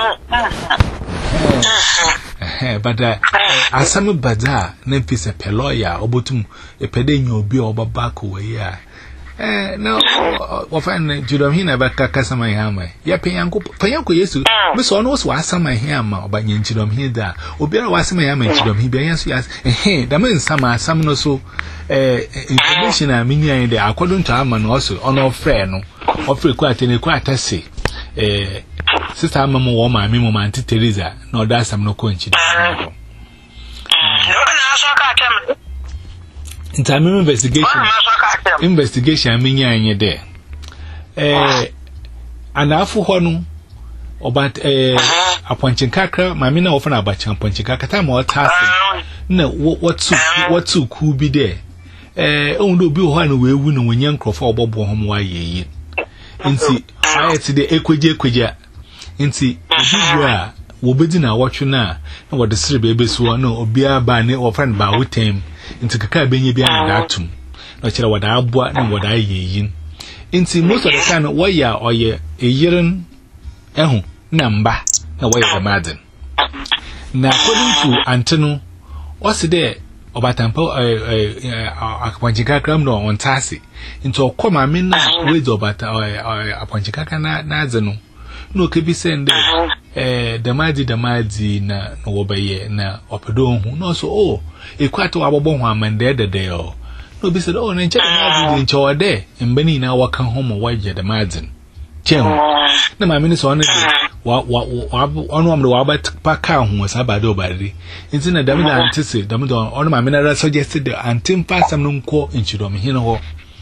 eh but asam bada na pise peloya obotum epede nya obi obaba ko we ya eh no wo fan judom hina ba kaka sama yama ya penyanko penyanko yesu me so no so asama hima obanye judom hida obiara wasama yama judom hi bia yesu ya eh da men sama asam no so eh information a minya de according to ama no so ono frɛ no ofre ku atene ku atase eh sister ama mo wo ma mi mo ma anti Teresa na oda asam no ko nchi in time investigation investigation minya anye de eh anafu ho no obat eh aponchinkakra mami na ofana abachan aponchinkakra ta ma otase na watu watu ku bi de eh ondo bi ho na wewu no wenye nkrofo obobo ho mo ayeyi nti ayeti de ekweje ekweja nti obi a wobedi na watchu na na wode sire bebe so na obi aba ne ofan ba wotem nti kaka benye bia na datum na kira wada abua na wada ayeyin nti most of the time waya oye eyiren ehu na mba na waya madden na according to anteno what's there obatampa akwanjikakra no ontase nti okoma me na wezi obata akwanjikakra na na azeno no kebi sende eh damadi damadi na no wobaye na opedo hu no so oh ekwata wabobbo hu amande dede o no bi said oh na nche damadi nche ode mbani na waka ho mo waje damadi Jem. Na my minister on it. What what on one the Wabat Paka was about Obadi. It's in a damn antisi, damn on my minister suggested the antim pass some non co in Chidom, you know.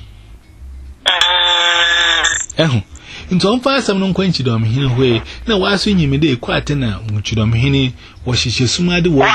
Eh, in some fast some non quenchidom, you know, way. Now, was when you made a quatena, which you don't mean was she summa the word.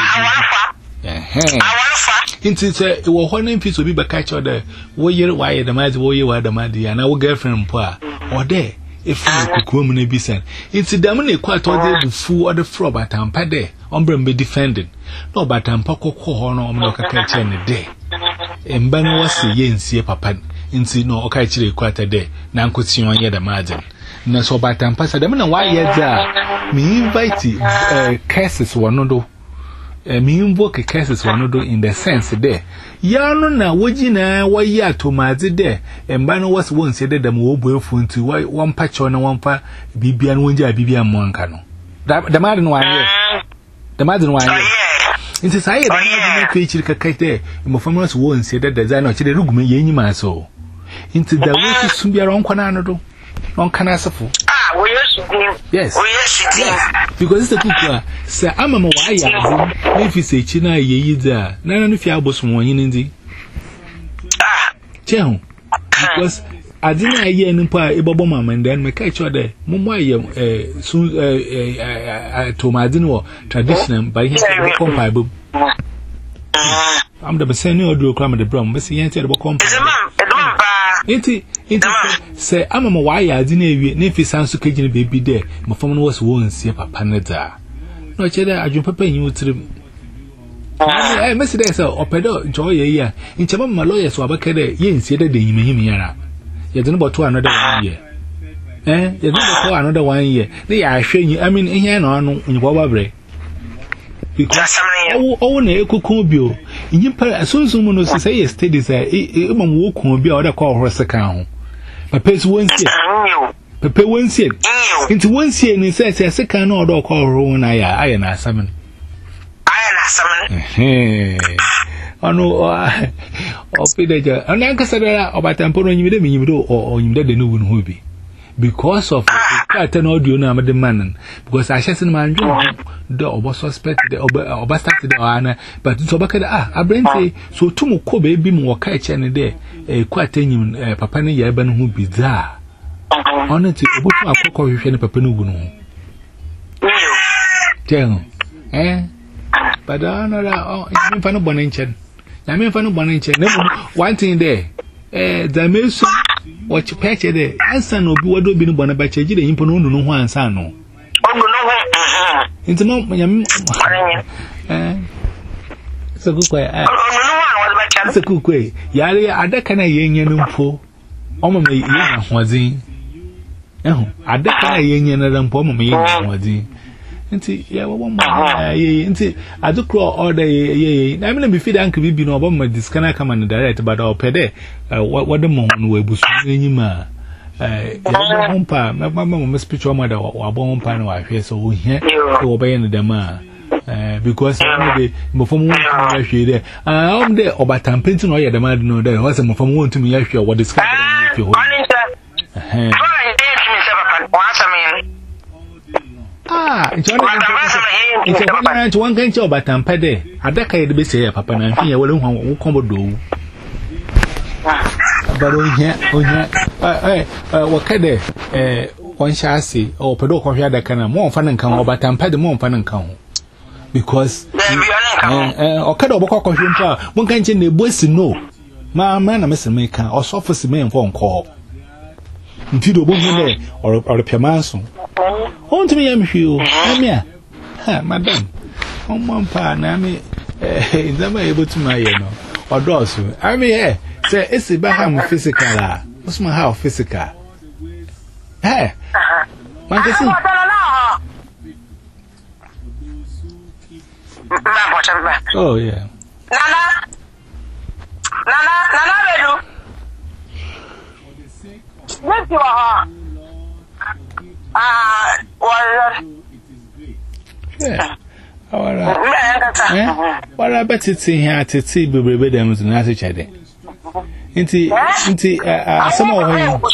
Into it was one name piece will be back at other. What year why the mad way you are the mad, and our girlfriend poor or there. If you could woman be sent, it's a damn quite all day before the fraud, but I'm pade, umbrella be defended. No, but I'm poco corn or no catch any day. And Ben was a yen see papa, into no catch quite a day. Now could see one year the margin. No, so but I'm passing them why yet there. Me invite cases one no. Me invoke cases one no in the sense there. Yano na wajina wa ya to mazi there. Embano was one said that the mobile phone to one patch on one pa Bibian Wanja Bibian Moncano. The madden one year. The madden one year. It is I had a creature cacate. My famous one said that the Zano Chile Rugme Yenima so. Into the way to soon be around Canano. On Canasafu. Ah, we yes, yes, because it's a good say, I'm a wire. If you say China, ye there, none of your boss one in the Channel. Because I didn't hear any part about Mamma and then make each other. Mumma, soon to my dinner traditional by his compatible. I'm the same or do a crime at the Brum, but see, answer about compatible. Inti, inti, say, I'm a wire, I didn't even if it sounds so caging baby there. My phone was one see papa neta. No, cheddar, I jump paying you to the. I messed there, so, or pedo, joy a year. In Chama, my lawyer, so I can yen see that they mean yara. You don't about to another one year. Eh, you don't about another one year. They are showing you, I mean, in here, no, in Wawabre. Because oh, oh, ne Cocobio. In your pair, as soon as someone was to say, yes, steady, say, it won't walk be other call her account. My pace won't see. Papa won't see it. Into one see and he says, a second order call her own eye, I and I summon. I and I summon. Oh, no, or Peter, and I can say about temple you didn't you do or you didn't know who be. Because of the audio number the man, because I shall man the over suspect the over started the honor, but so back ah, I bring so two more cobe be more catch any day, a quite a papa yaban who bizarre. On it, a book of coffee papanuguno. Tell, eh? But I know that oh, I'm fan of Boninchen. I mean, fan of Boninchen. One thing there, eh, the Mason. What you patch there? Answer no be what do be no bona ba cheji de impo no no ho ansa no. Oh no ho. Into no eh. So good kwai. Oh no no one was ba. So good kwai. Yare adaka na yenye no mpo. Omo me yenye hoazin. Eh, adaka na yenye na mpo omo me yenye hoazin. Nti ya wo mo eh nti adukro order ye na me na be feed anka bibi no obo ma discana kama no direct but o pede what the mo no webusu enyima eh ya hompa mama mo speech o ma da wa bo hompa na wa hwe so wo hia e wo be ne dem a eh because maybe mo fo mo ya hwe there ah om de obatampentin no ya dem ade no there was mo fo mo ntumi ya hwe what discana hwe ho eh ah, it's one one can job at Tampade. Adaka de Bessia, Papa, and here will who come do. But on here, on here, eh, what can they, eh, one chassis or Pedoco here that can more fun and come, but Tampade more fun and come. Because, eh, or Cado Boco, one can change the boys to know. My man, a Mister Maker, or softest man phone call. Until the woman or a Piamanson. On to me, I'm sure. I'm here. Ha, madam. On one part, I mean, eh, never able to my, you know, or doors. I mean, eh, say, it's a baham physical. What's my how physical? Eh, my oh, yeah. Nana, Nana, Nana, what you are? Ah, well, yeah. What I bet it's in here to see baby them to answer. Inti, inti, uh, some of them. I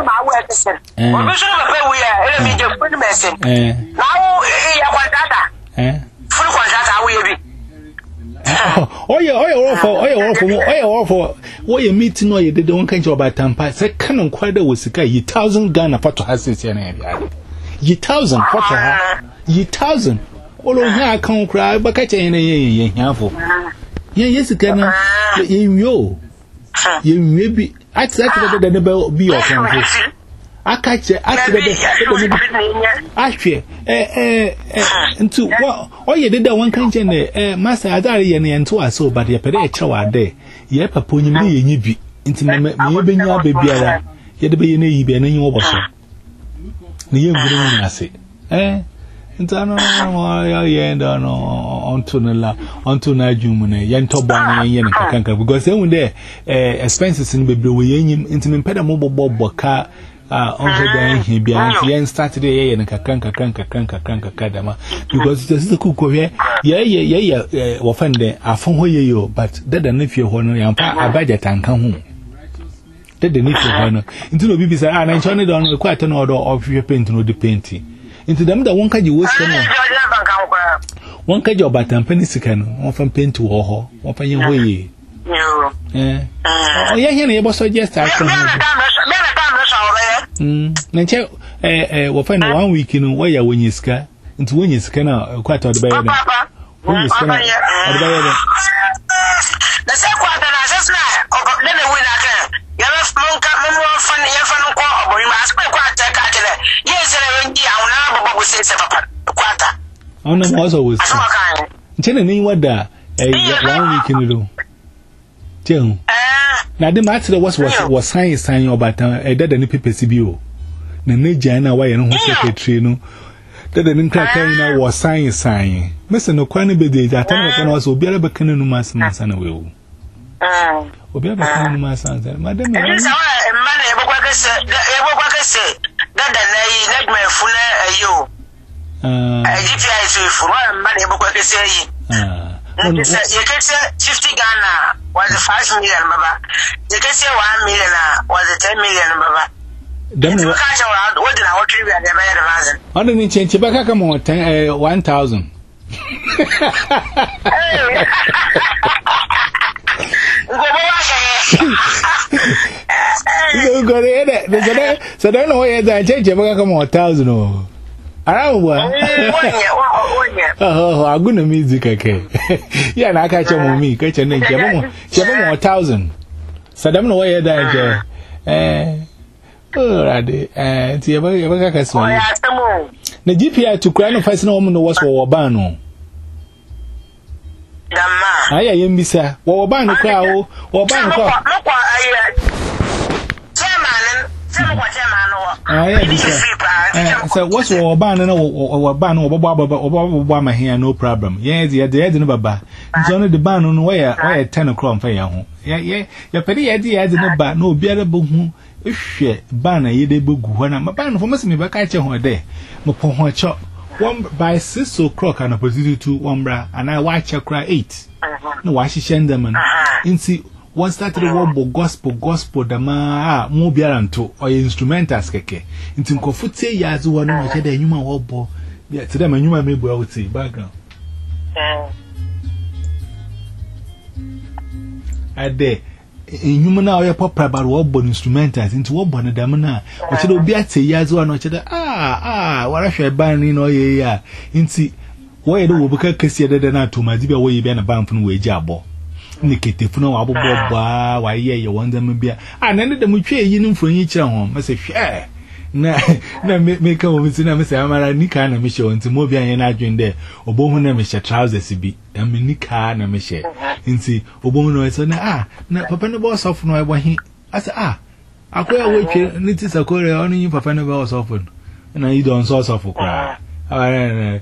oh, yeah, oh, yeah, for, oh, yeah, for, oh, yeah, for, what you meet to know you did one kind of about Tampa, second on quite a was a ye thousand gun apart to has it in ye thousand, what ye thousand. All on here, I can't cry, but catch any ye handful. Yes, it can, you, you may be, I said that the never be your country. I catch it, I said, actually, eh, eh, into what, oh, you did that one kind of, eh, Master Adari and two are so, but your pedestrian are there. Yep, upon you, you be intimate, maybe your baby, yet be any be any oversaw. You bring us it, eh? Intano, yeah, and on to Nala, on to Najumune, Yantoban, Yen Kanka, because then when there, eh, expenses in the Blue intimate pedamobile bob car. Ah, on the he be an started a and Kakanka Kanka Kanka Kanka Kadama because it's the cook here. Yeah, yeah, yeah, yeah, offend a phone you, but that and if you honor and a budget and come home. That the need to honor into the B B C and I turned it on quite an order of your paint no the painting. Into them that one can you was one can job at and penny second, one from paint to or one from your way. Eh, oh, yeah, here, was suggest I can. Hmm. Nature, eh, eh, we'll find one week in where when you scare into when you scan out quite out the bed. When you scan out the bed. The same quarter, I just like, then the winner can. You have monk, more funny, you have no quarter, but you must be quite a cat. Yes, and I will say quarter. Oh, no, also was telling me what that one week in the room. Tell. Now the matter was was was science sign about a dead and people C B O. The Najana why and who secretary no. That the Nkrakana was science sign. Mister no quani be that time was will be a beckoning no mass mass and will. Will be a beckoning mass and Madam. Money, what say that the let me full you. I give you for one money, what say. Ah. You can say fifty Ghana was a five million, Baba. You can say one million was a ten million, Baba. Then you catch around what did our tree and the mayor of I didn't change back come on ten one thousand. So don't know where I change back come on thousand. Around what? Oh, I'm going to music, okay. Yeah, and I catch on me, catch a name, seven more thousand. So, I don't know where that is. Eh, oh, I did. Eh, see, I'm going to say, the G P I to crown of Fascino woman was for Wabano. I am Missa, Wabano crowd, Wabano crowd. So what's your ban or ban or Obama here? No problem. Yes, yeah, the head in Baba. It's only the ban on where where ten o'clock for you. Yeah, yeah, your petty idea has no ban, no better book. If she ban a year book when I'm a ban for me back at your day. Mopon chop one by six o'clock and opposite to one bra, and I watch her cry eight. No, why she send them and see. One started the word gospel, gospel, the ma, more biaranto, or instrumentals keke. Into Kofute Yazu, one of the human wobble. Yeah, to them, a human maybe I would say background. At the human now, your pop about wobble instrumentals into wobble and damana, which will be at say Yazu and other. Ah, ah, what I should ban in or yeah, into why do we become Cassia than to my dear way you been a band from Wajabo. Nikete funo abo boba wa ye ye won dem bia anene dem twa yin mfronyi kire ho me se hwe na na me ka wo mi na me se amara nika na me hye won ti mo bia ye na adwen de obohu na me hye trousers bi na me nika na me hye nti obohu no so na ah na papa no boss of no e bo hi asa ah akoya we twe ni ti sakore onu yin papa no boss of na you don so so for kra ah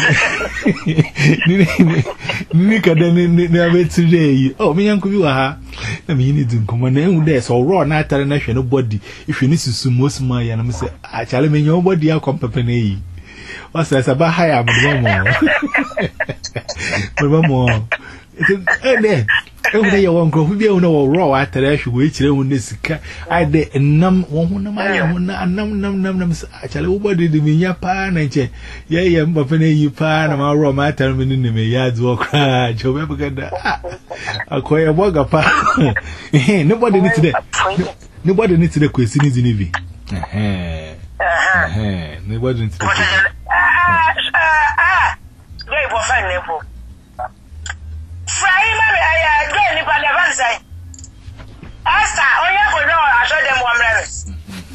ni ka de ni na betire oh me yanku bi wa ha na me ni dun kuma na hu de so raw na atare na hwe no body if you need to sumo sma ya na me say a chale me nyo body akom pepe na yi o say say ba high am mo mo mo mo eh Every day, one crop will be on our raw at the ash, which on this car. I did a num one of my own, and num num num num. Actually, what did mean your pan? And say, yeah, but when you pan, I'm a raw matter in the yards walk. Joe, ever get that? Acquire a bug of pan. Nobody needs that. Nobody needs the question is in Evie. Eh, eh, nobody needs the question. Ah, ah, they were fine. Fry, I don't need to advance. Asta, oh, yeah, for no, I saw them one minute.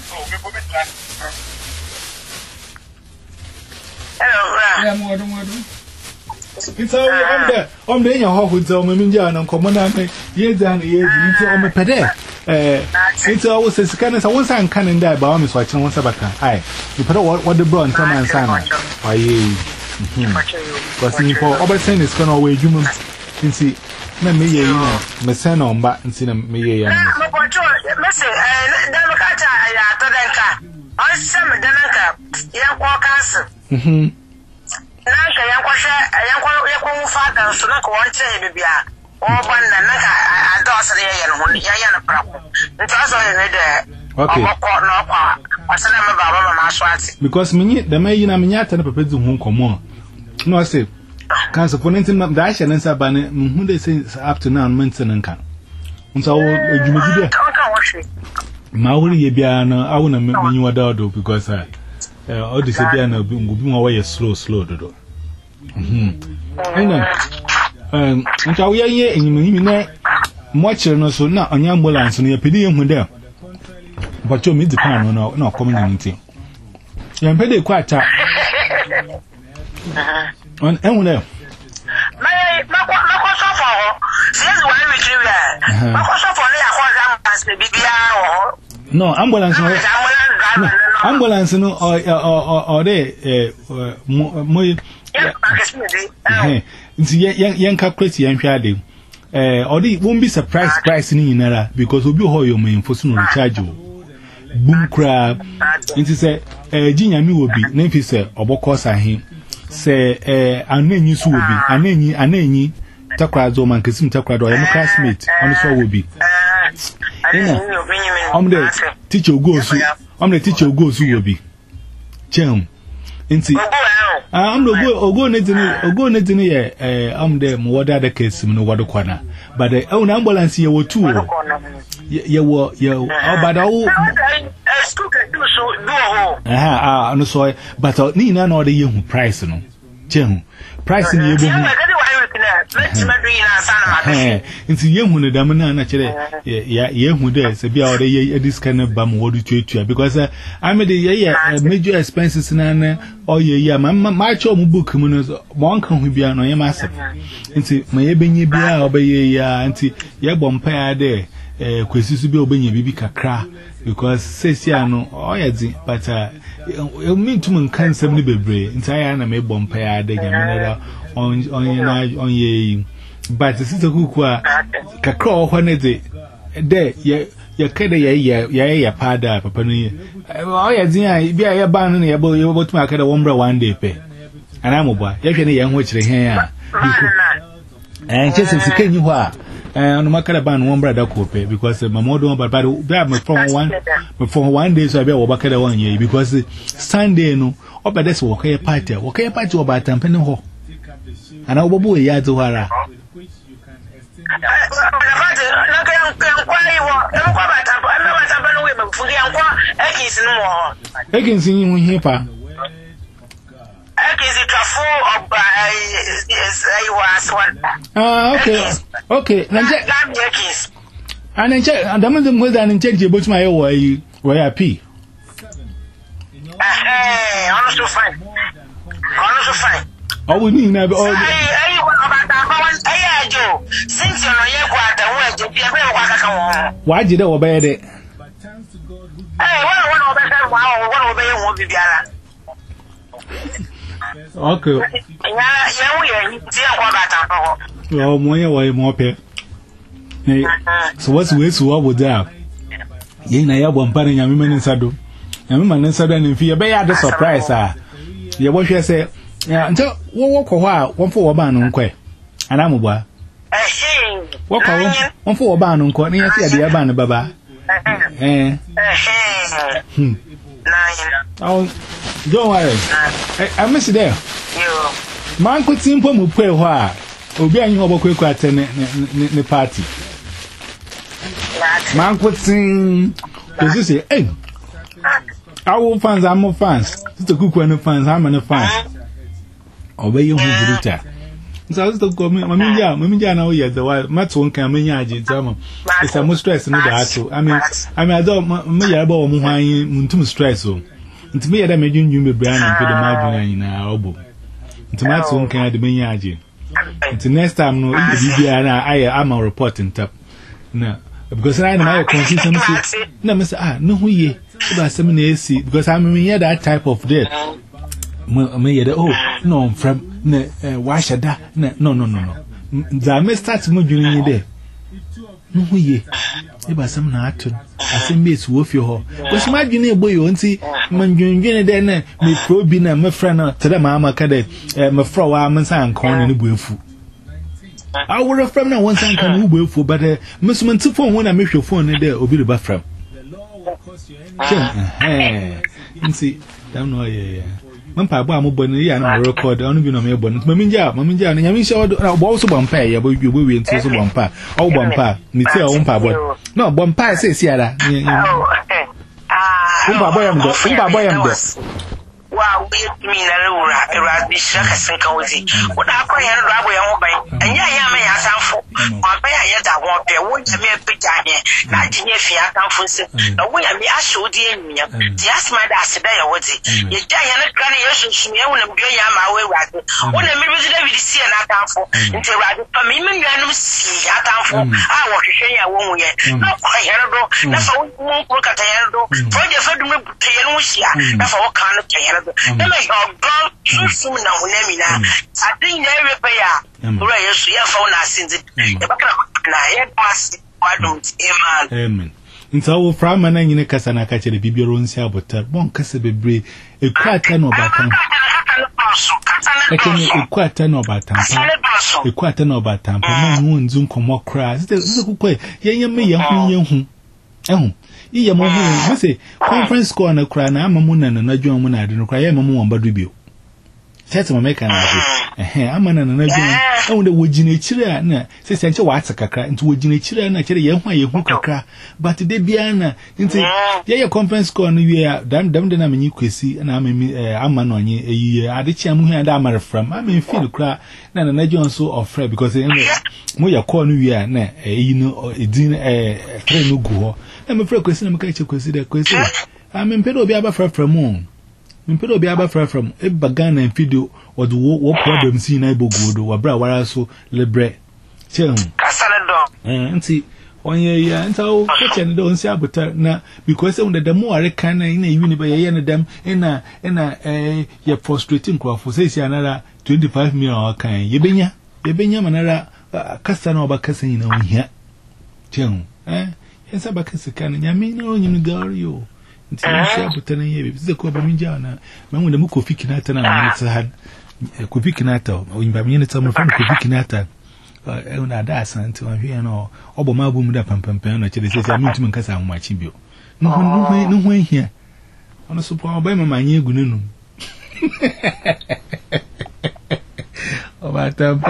Hello, yeah, more than one. It's all on there. On the hall with the Minjan and Commandant, years and years into on the pede. It's always a scan as I once I'm canning there, but I'm watching one sabaka. Aye, you put what what the brown come and sign. Why, because for Oberson is going away human. See, me me ye na me send on back and see them me ye na. No, but you, Mister, eh, then look at ya to den ka. On some den ka, yan kwa cancer. Mhm. Na ka yan kwa she, yan kwa yan kwa father so na ko wonche e bibia. O ban na na ka adose ye ye no ya ya na pra ko. Nti aso ye de. Okay. O ko no kwa. Asana me baba mama so ati. Because me the me na me nyata na papa zu hu komo. No I say cancer for anything that I shall answer by who they say up to now maintenance can. And so you may be there. Maori Yabiana, I want to make you a dado because I all this Yabiana will be away slow, slow. Hm. And so we are here in you know, much or so now on your ambulance and your pedium there. But you meet the pan or no community. You are quite tight. On Emuna. My Macoso, since one week, Macoso for the Bibia. No, ambulance. Ambulance, no, or or they, more. Young calculate young shady. Or they won't be surprised pricing in error because we'll be hoy your for soon recharge you. Boom crab. It is a Ginia will be, Nephi said, or Bocosa him. Say, eh, an any so will be, an any, an any, Takrazo man, Cassim Takrado, and classmate, on the show will be. I'm the teacher goes, I'm the teacher goes who will be. Chum, inti, I'm the go, or go net in it, or go net in here, eh, I'm the more other case, no water corner, but the own ambulance here were two. You were, you, but all. Ah, no, so, but Nina nor the young price, no. Jem, pricing you. It's a young one, the Damana, naturally. Yeah, young one there, so be out this kind of bum, what do you because I made a major expenses and all your year. My chum book, one can be on your master. Into my ebony beer, obey ya, auntie, ya bompire there. Eh, kwesi su bi obenye bibi kakra because sesiano oyedi but uh you mean to man kan sem ni bebre ntaya na me bompa ya de nyamena on on na on ye but sister kuku a kakra ohwa ne de de ye ye kede ye ye ye ye pada papa no ye oyedi a bi a ye ban no ye bo ye bo tuma kada wombra one day pe ana mo ba ye hwe ne ye ho kire hen a eh chese sikanyi ho a and no matter ban one brother cope because my mother but but me from one from one day so I be obakada one year because Sunday no oba this work here party work here party oba tampene ho ana obobo e ya zuhara Egin sin yin hin pa Ah, okay, okay. And then check, and the man was an intelligent but my way, where I pee. Eh, honestly fine. Honestly fine. Oh, we need never all. Since you're not yet, why did I obey it? Hey, one of them, wow, one of them won't be there. Okay. Yeah, yeah, we are. Oh, more way more pay. So what's way to what would that? Yen I have one party, young women in Sado. Young women in Sado, and fear by the surprise. Ah, you what you say? Yeah, until one walk a while, one for a man on quay. And I'm a boy. What call one for a ban on Courtney? I see a ban, Baba. Eh, hmm. Oh, don't worry. I miss it there. Man could simple move pay why. Obi anyi obo kweku ate ne ne party. Man could sing. You say, hey, our fans are more fans. It's a cook when the fans, how many fans? Obey you who do that. So I was the government, Mamma, Mamma, now yet the wild Matson can mean it's a most stress in the battle. I mean, I mean, I don't me about Muntum stress. To me, I imagine you be brand and put the margin in our elbow. To Matson can add the main until next time, no, I am a reporting tap. No, because I know my consistency. No, Mister Ah, no, who ye about some AC because I'm in that type of death. Me, oh, no, from why should that? No, no, no, no. The may start moving in there. No, who ye about some night. I say, Miss Wolf, your because imagine a boy, you won't see Manjun then me probing and my friend to the mamma cadet, my fro arms and corn in the buff. I would have from now one time can who for, but uh, Miss Mantifon when I make your phone in there, will be the bathroom. Eh, see, don't know, yeah. Mampa Bam Bonnie and I record on the Melbourne. Maminja, Maminja, and Yamin showed also Bompay, but you will win to Bompa. Oh, Bompa, Mister Ompa boy. No, Bompa says Yara. Umpa boy, Umpa boy. Wow, we mean a little rat, Bishop, and cozy. What I pray and rubber and obey, and ya may have some for my pay yet. I want there won't be a big idea. Nineteen years, I come from Sim. No way, I showed the enemy. Just my last day, I was it. You giant granny, you should me when I'm going my way. When I'm able to see an account for until I come in, you see, I come for. I want to say I won't yet. No, I hear no, that's all won't look at the end. For your food, that's all kind of care. Never your girl, you soon now, Nemina. I think every pair, where you see a phone as since it. Amen. Into our farm and in a casana catch the biberon saboteur, one cassabri, a quite an obatam. A quite an obatam, a quite an obatam, no moon zoom come more cries. There's a good way, young me, young. Oh. Iya mo hu say conference call na kra na amamu na na adwon mu na ade no kra ya amamu won badu bio set ma make na ade eh amana na na adwon ehun de wogina chire na say say nche wa atakakra nti wogina chire na chire ye hu ye hu kakra but de bia na nti ye ye conference call no wie dam dam de na menyi kwesi na amemi ama no anye eyi ade chia mu hu ade amare from amemi feel kra na na adwon so ofre because mo ya call no wie na eyi no edin eh tre no gu ho. I'm afraid question I'm going to consider question. I'm in pedo be aba fra from moon. In pedo be aba fra from a bagana and video or the what problem see na ibogodo wa bra wara so lebre. Chem. Eh nti onye ya nta o question do nsi abota na because when the more are kan na ina yini ba ye na dem ina ina eh ye frustrating crowd say si another twenty-five million kan ye benya ye benya manara kasa na oba kasa ina ohia. Chem. Eh yes, I back as a can. Yamin on you, Gario. Until I say, but ten years, the Cobaminjana. Man, when the Muko Fikinata and had a Kupikinata, or in Bamina, some friend Kupikinata. And I dash until I'm here no. Obama boom up and pampan, actually says, I'm to Mancasa on my chibio. No, no way, no way here. On a support by my new Gununum. Oh, my time.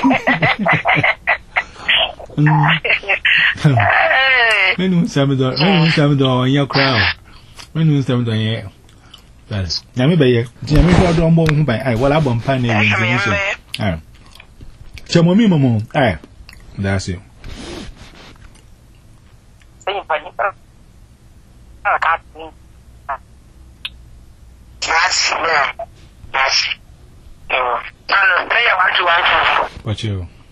When you send the when you send the on your crowd, when you send the air. That's Yammy Bay, Jammy Gordon Bone by I, well, I won't panic. Ah, Chamomi Momo, ah, that's you. What you?